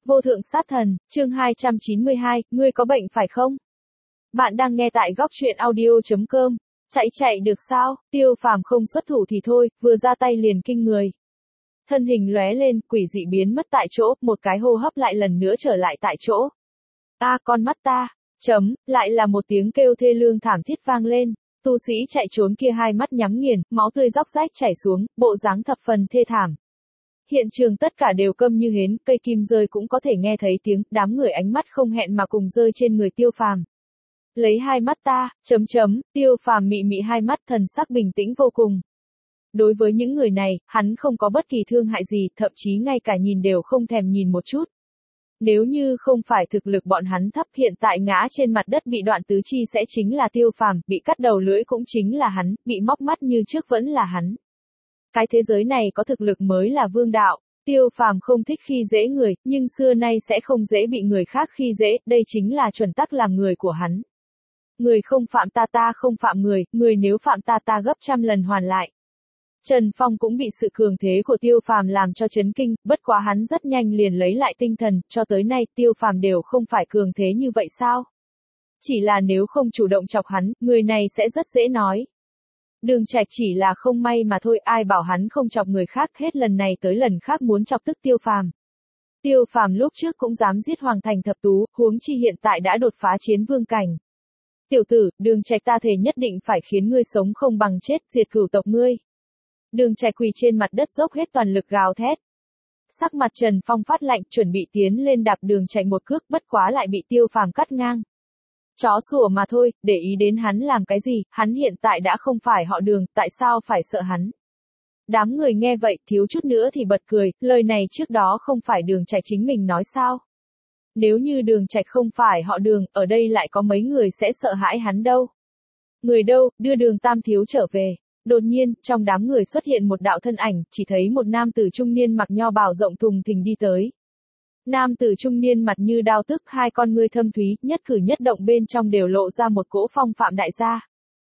Vô thượng sát thần, chương 292, ngươi có bệnh phải không? Bạn đang nghe tại góc truyện audio.com. Chạy được sao? Tiêu Phàm không xuất thủ thì thôi, vừa ra tay liền kinh người. Thân hình lóe lên, quỷ dị biến mất tại chỗ, một cái hô hấp lại lần nữa trở lại tại chỗ. Con mắt ta, lại là một tiếng kêu thê lương thảm thiết vang lên. Tu sĩ chạy trốn kia hai mắt nhắm nghiền, máu tươi róc rách chảy xuống, bộ dáng thập phần thê thảm. Hiện trường tất cả đều câm như hến, cây kim rơi cũng có thể nghe thấy tiếng, đám người ánh mắt không hẹn mà cùng rơi trên người Tiêu Phàm. Lấy hai mắt ta, Tiêu Phàm mị mị hai mắt, thần sắc bình tĩnh vô cùng. Đối với những người này, hắn không có bất kỳ thương hại gì, thậm chí ngay cả nhìn đều không thèm nhìn một chút. Nếu như không phải thực lực bọn hắn thấp, hiện tại ngã trên mặt đất bị đoạn tứ chi sẽ chính là Tiêu Phàm, bị cắt đầu lưỡi cũng chính là hắn, bị móc mắt như trước vẫn là hắn. Cái thế giới này có thực lực mới là vương đạo. Tiêu Phàm không thích khi dễ người, nhưng xưa nay sẽ không dễ bị người khác khi dễ, đây chính là chuẩn tắc làm người của hắn. Người không phạm ta, ta không phạm người, người nếu phạm ta, ta gấp trăm lần hoàn lại. Trần Phong cũng bị sự cường thế của Tiêu Phàm làm cho chấn kinh, bất quá hắn rất nhanh liền lấy lại tinh thần, cho tới nay Tiêu Phàm đều không phải cường thế như vậy sao? Chỉ là nếu không chủ động chọc hắn, người này sẽ rất dễ nói. Đường Trạch chỉ là không may mà thôi, ai bảo hắn không chọc người khác, hết lần này tới lần khác muốn chọc tức Tiêu Phàm. Tiêu Phàm lúc trước cũng dám giết Hoàng Thành Thập Tú, huống chi hiện tại đã đột phá chiến vương cảnh. Tiểu tử, Đường Trạch ta thề nhất định phải khiến ngươi sống không bằng chết, diệt cửu tộc ngươi. Đường Trạch quỳ trên mặt đất dốc hết toàn lực gào thét. Sắc mặt Trần Phong phát lạnh, chuẩn bị tiến lên đạp Đường Trạch một cước, bất quá lại bị Tiêu Phàm cắt ngang. Chó sủa mà thôi, để ý đến hắn làm cái gì, hắn hiện tại đã không phải họ Đường, tại sao phải sợ hắn? Đám người nghe vậy, thiếu chút nữa thì bật cười, lời này trước đó không phải Đường Trạch chính mình nói sao? Nếu như Đường Trạch không phải họ Đường, ở đây lại có mấy người sẽ sợ hãi hắn đâu? Người đâu, đưa Đường Tam thiếu trở về. Đột nhiên, trong đám người xuất hiện một đạo thân ảnh, chỉ thấy một nam tử trung niên mặc nho bào rộng thùng thình đi tới. Nam tử trung niên mặt như đao tức, hai con ngươi thâm thúy, nhất cử nhất động bên trong đều lộ ra một cỗ phong phạm đại gia.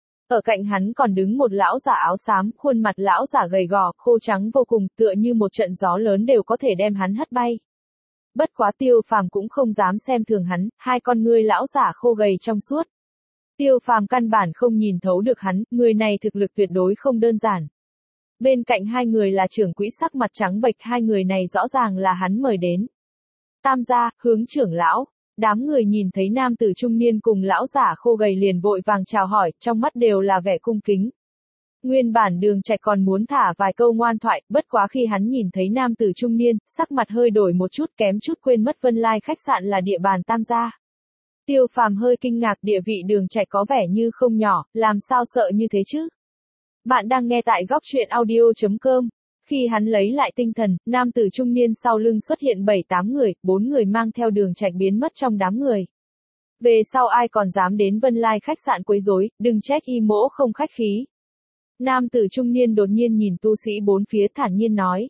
Ở cạnh hắn còn đứng một lão giả áo xám, khuôn mặt lão giả gầy gò, khô trắng vô cùng, tựa như một trận gió lớn đều có thể đem hắn hất bay. Bất quá Tiêu Phàm cũng không dám xem thường hắn, hai con ngươi lão giả khô gầy trong suốt. Tiêu Phàm căn bản không nhìn thấu được hắn, người này thực lực tuyệt đối không đơn giản. Bên cạnh hai người là trưởng quỹ sắc mặt trắng bệch, hai người này rõ ràng là hắn mời đến. Tam gia, hướng trưởng lão. Đám người nhìn thấy nam tử trung niên cùng lão giả khô gầy liền vội vàng chào hỏi, trong mắt đều là vẻ cung kính. Nguyên bản Đường Trạch còn muốn thả vài câu ngoan thoại, bất quá khi hắn nhìn thấy nam tử trung niên, sắc mặt hơi đổi một chút, kém chút quên mất Vân Lai khách sạn là địa bàn Tam gia. Tiêu Phàm hơi kinh ngạc, địa vị Đường Trạch có vẻ như không nhỏ, làm sao sợ như thế chứ? Bạn đang nghe tại góc truyện audio.com. Khi hắn lấy lại tinh thần, nam tử trung niên sau lưng xuất hiện 7-8 người, 4 người mang theo Đường Trạch biến mất trong đám người. Về sau ai còn dám đến Vân Lai khách sạn quấy rối, đừng trách y mỗ không khách khí. Nam tử trung niên đột nhiên nhìn tu sĩ bốn phía thản nhiên nói.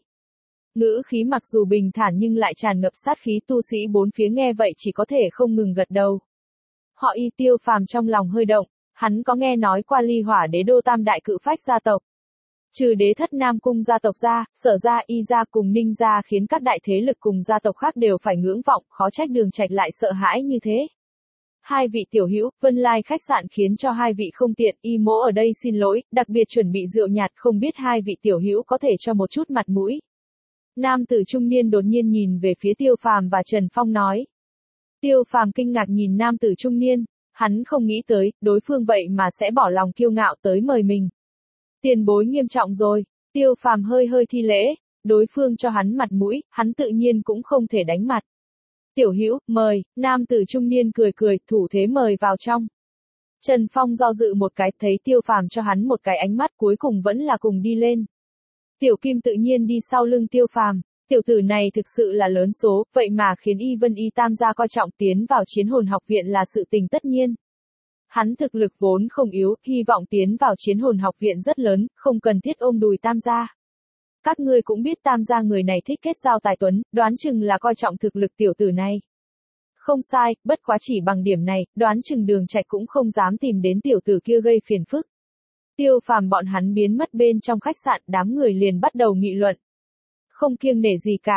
Ngữ khí mặc dù bình thản nhưng lại tràn ngập sát khí, tu sĩ bốn phía nghe vậy chỉ có thể không ngừng gật đầu. Họ Y. Tiêu Phàm trong lòng hơi động, hắn có nghe nói qua Ly Hỏa Đế đô tam đại cự phách gia tộc. Trừ Đế Thất Nam cung gia tộc ra, Sở gia, Y gia cùng Ninh gia khiến các đại thế lực cùng gia tộc khác đều phải ngưỡng vọng, khó trách Đường Trạch lại sợ hãi như thế. Hai vị tiểu hữu, Vân Lai khách sạn khiến cho hai vị không tiện, y mỗ ở đây xin lỗi, đặc biệt chuẩn bị rượu nhạt, không biết hai vị tiểu hữu có thể cho một chút mặt mũi. Nam tử trung niên đột nhiên nhìn về phía Tiêu Phàm và Trần Phong nói. Tiêu Phàm kinh ngạc nhìn nam tử trung niên, hắn không nghĩ tới, đối phương vậy mà sẽ bỏ lòng kiêu ngạo tới mời mình. Tiền bối nghiêm trọng rồi, Tiêu Phàm hơi thi lễ, đối phương cho hắn mặt mũi, hắn tự nhiên cũng không thể đánh mặt. Tiểu hữu, mời, nam tử trung niên cười, thủ thế mời vào trong. Trần Phong do dự một cái, thấy Tiêu Phàm cho hắn một cái ánh mắt, cuối cùng vẫn là cùng đi lên. Tiểu Kim tự nhiên đi sau lưng Tiêu Phàm, tiểu tử này thực sự là lớn số, vậy mà khiến Y Vân Y Tam gia coi trọng, tiến vào Chiến Hồn học viện là sự tình tất nhiên. Hắn thực lực vốn không yếu, hy vọng tiến vào Chiến Hồn học viện rất lớn, không cần thiết ôm đùi Tam gia. Các ngươi cũng biết Tam gia người này thích kết giao tài tuấn, đoán chừng là coi trọng thực lực tiểu tử này. Không sai, bất quá chỉ bằng điểm này, đoán chừng Đường Trạch cũng không dám tìm đến tiểu tử kia gây phiền phức. Tiêu Phàm bọn hắn biến mất bên trong khách sạn, đám người liền bắt đầu nghị luận. Không kiêng nể gì cả,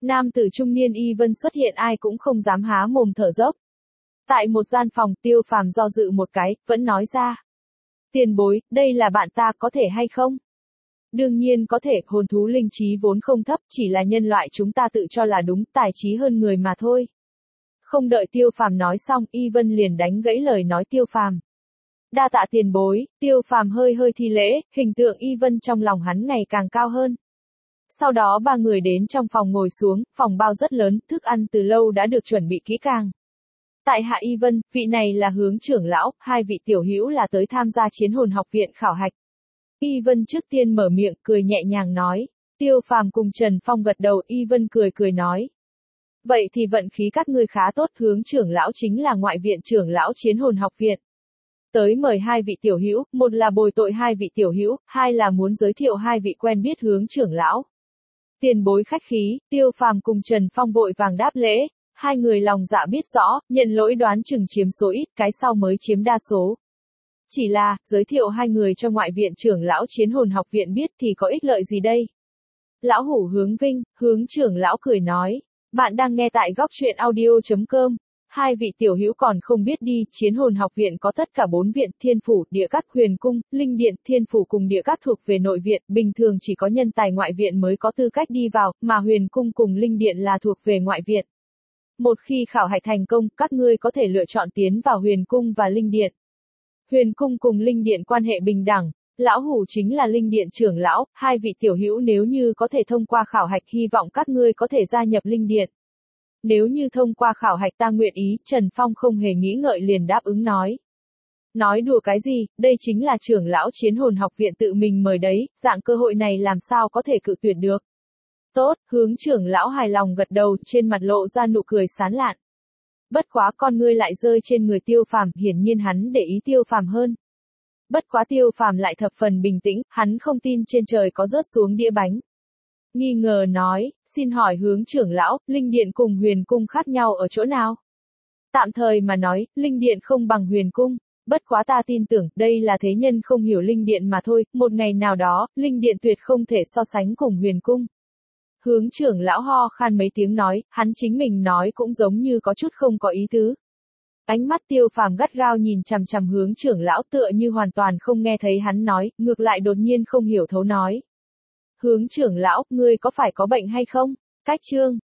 Nam tử trung niên Y Vân xuất hiện ai cũng không dám há mồm thở dốc. Tại một gian phòng, Tiêu Phàm do dự một cái, vẫn nói ra. Tiền bối, đây là bạn ta có thể hay không? Đương nhiên có thể, hồn thú linh trí vốn không thấp, chỉ là nhân loại chúng ta tự cho là đúng, tài trí hơn người mà thôi. Không đợi Tiêu Phàm nói xong, Y Vân liền đánh gãy lời nói Tiêu Phàm. Đa tạ tiền bối, Tiêu Phàm hơi hơi thi lễ, hình tượng Y Vân trong lòng hắn ngày càng cao hơn. Sau đó ba người đến trong phòng ngồi xuống, phòng bao rất lớn, thức ăn từ lâu đã được chuẩn bị kỹ càng. Tại hạ Y Vân, vị này là Hướng trưởng lão, hai vị tiểu hữu là tới tham gia Chiến Hồn học viện khảo hạch. Y Vân trước tiên mở miệng, cười nhẹ nhàng nói. Tiêu Phàm cùng Trần Phong gật đầu, Y Vân cười nói. Vậy thì vận khí các ngươi khá tốt, Hướng trưởng lão chính là ngoại viện trưởng lão Chiến Hồn học viện. Tới mời hai vị tiểu hữu, một là bồi tội hai vị tiểu hữu, hai là muốn giới thiệu hai vị quen biết Hướng trưởng lão. Tiền bối khách khí, Tiêu Phàm cùng Trần Phong vội vàng đáp lễ, hai người lòng dạ biết rõ, nhận lỗi đoán chừng chiếm số ít, cái sau mới chiếm đa số. Chỉ là, giới thiệu hai người cho ngoại viện trưởng lão Chiến Hồn học viện biết thì có ích lợi gì đây? Lão hủ Hướng Vinh, Hướng trưởng lão cười nói, bạn đang nghe tại góc truyện audio.com. Hai vị tiểu hữu còn không biết đi, Chiến Hồn học viện có tất cả 4 viện, Thiên phủ, Địa các, Huyền cung, Linh điện, Thiên phủ cùng Địa các thuộc về nội viện, bình thường chỉ có nhân tài ngoại viện mới có tư cách đi vào, mà Huyền cung cùng Linh điện là thuộc về ngoại viện. Một khi khảo hạch thành công, các ngươi có thể lựa chọn tiến vào Huyền cung và Linh điện. Huyền cung cùng Linh điện quan hệ bình đẳng, lão hủ chính là Linh điện trưởng lão, hai vị tiểu hữu nếu như có thể thông qua khảo hạch hy vọng các ngươi có thể gia nhập Linh điện. Nếu như thông qua khảo hạch ta nguyện ý, Trần Phong không hề nghĩ ngợi liền đáp ứng nói. Nói đùa cái gì, đây chính là trưởng lão Chiến Hồn học viện tự mình mời đấy, dạng cơ hội này làm sao có thể cự tuyệt được. Tốt, Hướng trưởng lão hài lòng gật đầu, trên mặt lộ ra nụ cười sán lạn. Bất quá con ngươi lại rơi trên người Tiêu Phàm, hiển nhiên hắn để ý Tiêu Phàm hơn. Bất quá Tiêu Phàm lại thập phần bình tĩnh, hắn không tin trên trời có rớt xuống đĩa bánh. Nghi ngờ nói, xin hỏi Hướng trưởng lão, Linh điện cùng Huyền cung khác nhau ở chỗ nào? Tạm thời mà nói, Linh điện không bằng Huyền cung, bất quá ta tin tưởng, đây là thế nhân không hiểu Linh điện mà thôi, một ngày nào đó, Linh điện tuyệt không thể so sánh cùng Huyền cung. Hướng trưởng lão ho khan mấy tiếng nói, hắn chính mình nói cũng giống như có chút không có ý tứ. Ánh mắt Tiêu Phàm gắt gao nhìn chằm chằm Hướng trưởng lão tựa như hoàn toàn không nghe thấy hắn nói, ngược lại đột nhiên không hiểu thấu nói. Hướng trưởng lão, ngươi có phải có bệnh hay không? Cách chương